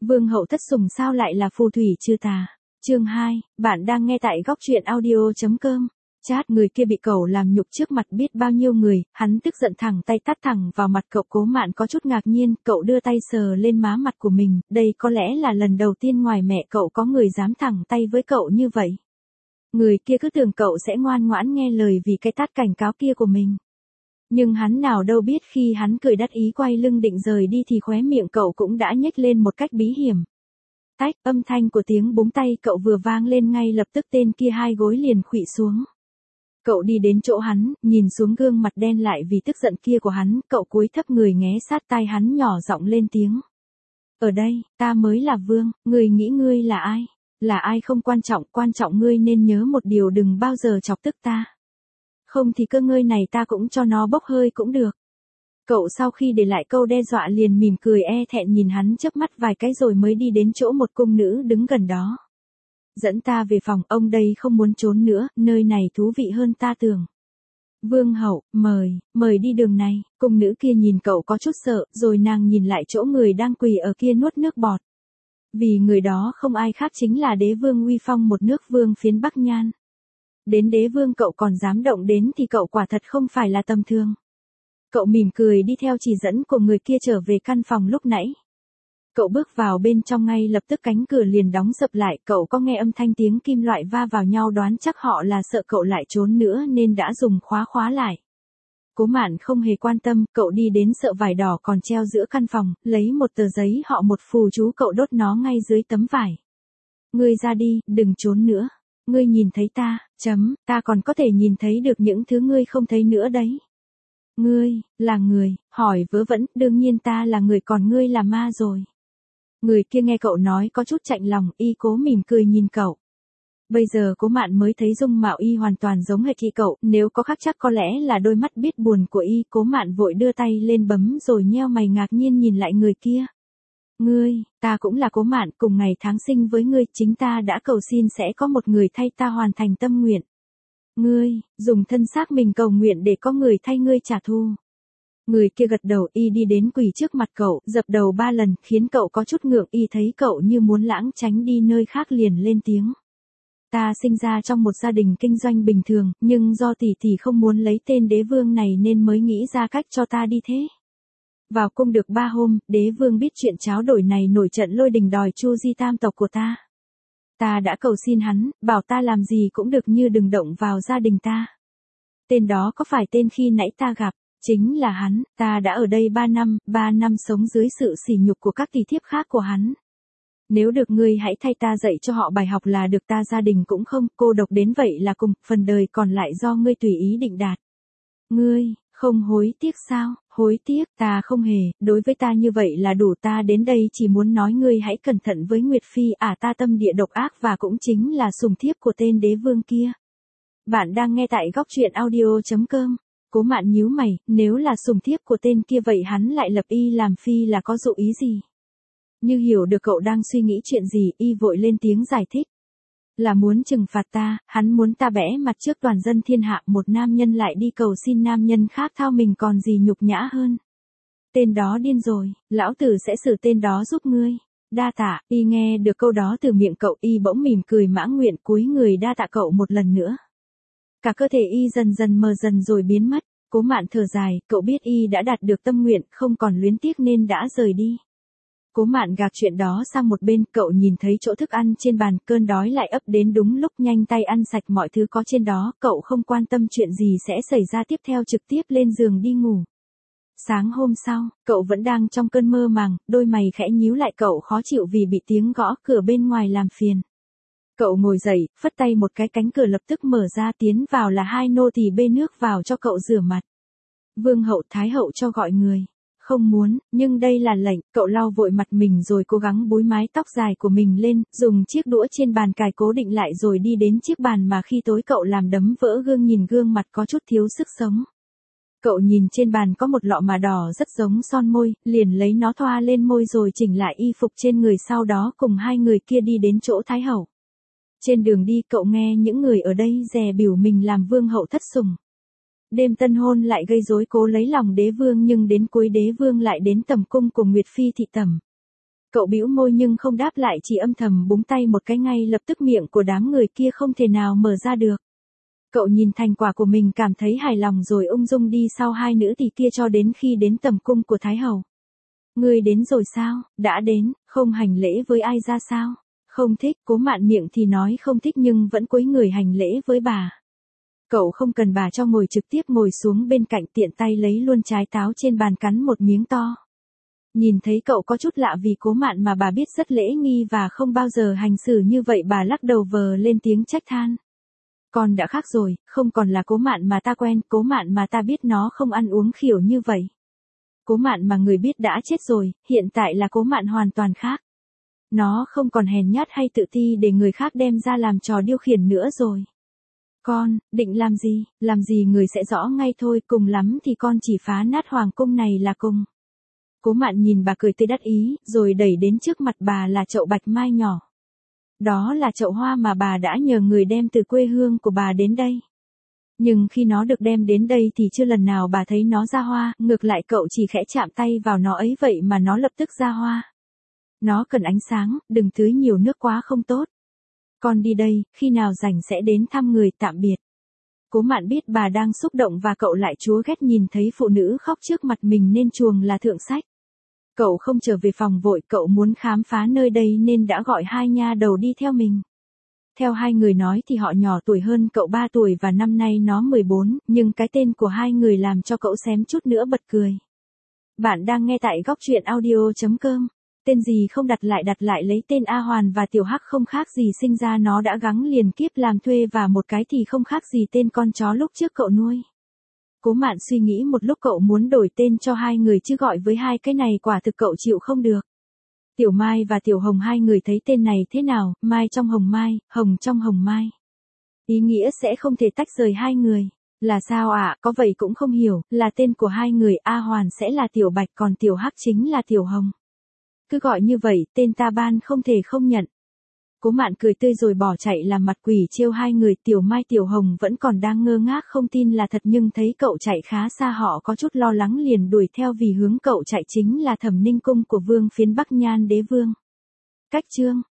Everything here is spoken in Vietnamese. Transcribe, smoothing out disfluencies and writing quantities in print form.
Vương hậu thất sủng sao lại là phù thủy chưa tà. Chương 2, bạn đang nghe tại góc truyện audio.com. Chát, người kia bị cậu làm nhục trước mặt biết bao nhiêu người, hắn tức giận thẳng tay tát thẳng vào mặt cậu. Cố Mạn có chút ngạc nhiên, cậu đưa tay sờ lên má mặt của mình, đây có lẽ là lần đầu tiên ngoài mẹ cậu có người dám thẳng tay với cậu như vậy. Người kia cứ tưởng cậu sẽ ngoan ngoãn nghe lời vì cái tát cảnh cáo kia của mình. Nhưng hắn nào đâu biết khi hắn cười đắc ý quay lưng định rời đi thì khóe miệng cậu cũng đã nhếch lên một cách bí hiểm. Tách, âm thanh của tiếng búng tay cậu vừa vang lên ngay lập tức tên kia hai gối liền khuỵu xuống. Cậu đi đến chỗ hắn, nhìn xuống gương mặt đen lại vì tức giận kia của hắn, cậu cúi thấp người nghé sát tai hắn nhỏ giọng lên tiếng. Ở đây, ta mới là vương, ngươi nghĩ ngươi là ai? Là ai không quan trọng ngươi nên nhớ một điều, đừng bao giờ chọc tức ta. Không thì cơ ngơi này ta cũng cho nó bốc hơi cũng được. Cậu sau khi để lại câu đe dọa liền mỉm cười e thẹn nhìn hắn chớp mắt vài cái rồi mới đi đến chỗ một cung nữ đứng gần đó. Dẫn ta về phòng, ông đây không muốn trốn nữa, nơi này thú vị hơn ta tưởng. Vương hậu, mời đi đường này. Cung nữ kia nhìn cậu có chút sợ, rồi nàng nhìn lại chỗ người đang quỳ ở kia nuốt nước bọt. Vì người đó không ai khác chính là đế vương uy phong một nước vương phiến Bắc Nhan. Đến đế vương cậu còn dám động đến thì cậu quả thật không phải là tầm thường. Cậu mỉm cười đi theo chỉ dẫn của người kia trở về căn phòng lúc nãy. Cậu bước vào bên trong ngay lập tức cánh cửa liền đóng sập lại, cậu có nghe âm thanh tiếng kim loại va vào nhau, đoán chắc họ là sợ cậu lại trốn nữa nên đã dùng khóa lại. Cố Mạn không hề quan tâm, cậu đi đến sợ vải đỏ còn treo giữa căn phòng, lấy một tờ giấy họ một phù chú, cậu đốt nó ngay dưới tấm vải. Ngươi ra đi, đừng trốn nữa. Ngươi nhìn thấy ta, ta còn có thể nhìn thấy được những thứ ngươi không thấy nữa đấy. Ngươi, là người, hỏi vớ vẩn, đương nhiên ta là người còn ngươi là ma rồi. Người kia nghe cậu nói có chút chạnh lòng, y cố mỉm cười nhìn cậu. Bây giờ Cố Mạn mới thấy dung mạo y hoàn toàn giống hệt y cậu, nếu có khác chắc có lẽ là đôi mắt biết buồn của y. Cố Mạn vội đưa tay lên bấm rồi nheo mày ngạc nhiên nhìn lại người kia. Ngươi, ta cũng là Cố Mạn, cùng ngày tháng sinh với ngươi, chính ta đã cầu xin sẽ có một người thay ta hoàn thành tâm nguyện. Ngươi, dùng thân xác mình cầu nguyện để có người thay ngươi trả thù. Người kia gật đầu, y đi đến quỳ trước mặt cậu, dập đầu 3 lần, khiến cậu có chút ngượng, y thấy cậu như muốn lãng tránh đi nơi khác liền lên tiếng. Ta sinh ra trong một gia đình kinh doanh bình thường, nhưng do tỷ tỷ không muốn lấy tên đế vương này nên mới nghĩ ra cách cho ta đi thế. Vào cung được 3 hôm, đế vương biết chuyện tráo đổi này nổi trận lôi đình đòi chu di tam tộc của ta. Ta đã cầu xin hắn, bảo ta làm gì cũng được như đừng động vào gia đình ta. Tên đó có phải tên khi nãy ta gặp? Chính là hắn, ta đã ở đây 3 năm sống dưới sự sỉ nhục của các tỷ thiếp khác của hắn. Nếu được ngươi hãy thay ta dạy cho họ bài học là được, ta gia đình cũng không, cô độc đến vậy là cùng, phần đời còn lại do ngươi tùy ý định đạt. Ngươi, không hối tiếc sao? Hối tiếc, ta không hề, đối với ta như vậy là đủ, ta đến đây chỉ muốn nói ngươi hãy cẩn thận với Nguyệt Phi, ta tâm địa độc ác và cũng chính là sủng thiếp của tên đế vương kia. Bạn đang nghe tại góc truyện audio.com. Cố Mạn nhíu mày, nếu là sủng thiếp của tên kia vậy hắn lại lập y làm phi là có dụ ý gì? Như hiểu được cậu đang suy nghĩ chuyện gì, y vội lên tiếng giải thích. Là muốn trừng phạt ta, hắn muốn ta bẽ mặt trước toàn dân thiên hạ, một nam nhân lại đi cầu xin nam nhân khác thao mình còn gì nhục nhã hơn. Tên đó điên rồi, lão tử sẽ xử tên đó giúp ngươi. Đa tạ, y nghe được câu đó từ miệng cậu, y bỗng mỉm cười mãn nguyện cúi người đa tạ cậu một lần nữa. Cả cơ thể y dần dần mờ dần rồi biến mất. Cố Mạn thở dài, cậu biết y đã đạt được tâm nguyện, không còn luyến tiếc nên đã rời đi. Cố Mạn gạt chuyện đó sang một bên, cậu nhìn thấy chỗ thức ăn trên bàn, cơn đói lại ấp đến đúng lúc, nhanh tay ăn sạch mọi thứ có trên đó, cậu không quan tâm chuyện gì sẽ xảy ra tiếp theo, trực tiếp lên giường đi ngủ. Sáng hôm sau, cậu vẫn đang trong cơn mơ màng, đôi mày khẽ nhíu lại, cậu khó chịu vì bị tiếng gõ cửa bên ngoài làm phiền. Cậu ngồi dậy, phất tay một cái, cánh cửa lập tức mở ra, tiến vào là 2 nô tỳ bê nước vào cho cậu rửa mặt. Vương hậu, thái hậu cho gọi người. Không muốn, nhưng đây là lệnh, cậu lau vội mặt mình rồi cố gắng búi mái tóc dài của mình lên, dùng chiếc đũa trên bàn cài cố định lại rồi đi đến chiếc bàn mà khi tối cậu làm đấm vỡ gương, nhìn gương mặt có chút thiếu sức sống. Cậu nhìn trên bàn có một lọ mà đỏ rất giống son môi, liền lấy nó thoa lên môi rồi chỉnh lại y phục trên người, sau đó cùng 2 người kia đi đến chỗ thái hậu. Trên đường đi cậu nghe những người ở đây dè bỉu mình làm vương hậu thất sủng. Đêm tân hôn lại gây rối cố lấy lòng đế vương, nhưng đến cuối đế vương lại đến tầm cung cùng Nguyệt Phi thị tẩm. Cậu bĩu môi nhưng không đáp lại, chỉ âm thầm búng tay một cái, ngay lập tức miệng của đám người kia không thể nào mở ra được. Cậu nhìn thành quả của mình cảm thấy hài lòng rồi ung dung đi sau hai nữ tỳ kia cho đến khi đến tầm cung của Thái Hậu. Ngươi đến rồi sao? Đã đến, không hành lễ với ai ra sao? Không thích. Cố Mạn miệng thì nói không thích nhưng vẫn cúi người hành lễ với bà. Cậu không cần bà cho, ngồi trực tiếp ngồi xuống bên cạnh, tiện tay lấy luôn trái táo trên bàn cắn một miếng to. Nhìn thấy cậu có chút lạ vì Cố Mạn mà bà biết rất lễ nghi và không bao giờ hành xử như vậy, bà lắc đầu vờ lên tiếng trách than. Con đã khác rồi, không còn là Cố Mạn mà ta quen, Cố Mạn mà ta biết nó không ăn uống khỉu như vậy. Cố Mạn mà người biết đã chết rồi, hiện tại là Cố Mạn hoàn toàn khác. Nó không còn hèn nhát hay tự ti để người khác đem ra làm trò điêu khiển nữa rồi. Con, định làm gì người sẽ rõ ngay thôi, cùng lắm thì con chỉ phá nát hoàng cung này là cùng. Cố Mạn nhìn bà cười tươi đắc ý, rồi đẩy đến trước mặt bà là chậu bạch mai nhỏ. Đó là chậu hoa mà bà đã nhờ người đem từ quê hương của bà đến đây. Nhưng khi nó được đem đến đây thì chưa lần nào bà thấy nó ra hoa, ngược lại cậu chỉ khẽ chạm tay vào nó ấy vậy mà nó lập tức ra hoa. Nó cần ánh sáng, đừng tưới nhiều nước quá không tốt. Con đi đây, khi nào rảnh sẽ đến thăm người, tạm biệt. Cố Mạn biết bà đang xúc động và cậu lại chúa ghét nhìn thấy phụ nữ khóc trước mặt mình nên chuồng là thượng sách. Cậu không trở về phòng vội, cậu muốn khám phá nơi đây nên đã gọi hai nha đầu đi theo mình. Theo hai người nói thì họ nhỏ tuổi hơn cậu 3 tuổi và năm nay nó 14, nhưng cái tên của hai người làm cho cậu xém chút nữa bật cười. Bạn đang nghe tại góc truyện audio.com. Tên gì không đặt lại lấy tên A Hoàn và Tiểu Hắc không khác gì sinh ra nó đã gắng liền kiếp làm thuê, và một cái thì không khác gì tên con chó lúc trước cậu nuôi. Cố Mạn suy nghĩ một lúc, cậu muốn đổi tên cho hai người chứ gọi với hai cái này quả thực cậu chịu không được. Tiểu Mai và Tiểu Hồng, hai người thấy tên này thế nào, Mai trong Hồng Mai, Hồng trong Hồng Mai. Ý nghĩa sẽ không thể tách rời hai người. Là sao ạ? Có vậy cũng không hiểu, là tên của hai người, A Hoàn sẽ là Tiểu Bạch còn Tiểu Hắc chính là Tiểu Hồng. Cứ gọi như vậy, tên ta ban không thể không nhận. Cố Mạn cười tươi rồi bỏ chạy làm mặt quỷ trêu hai người. Tiểu Mai Tiểu Hồng vẫn còn đang ngơ ngác không tin là thật, nhưng thấy cậu chạy khá xa họ có chút lo lắng liền đuổi theo, vì hướng cậu chạy chính là Thẩm Ninh cung của Vương Phiến Bắc Nhan Đế Vương. Cách chương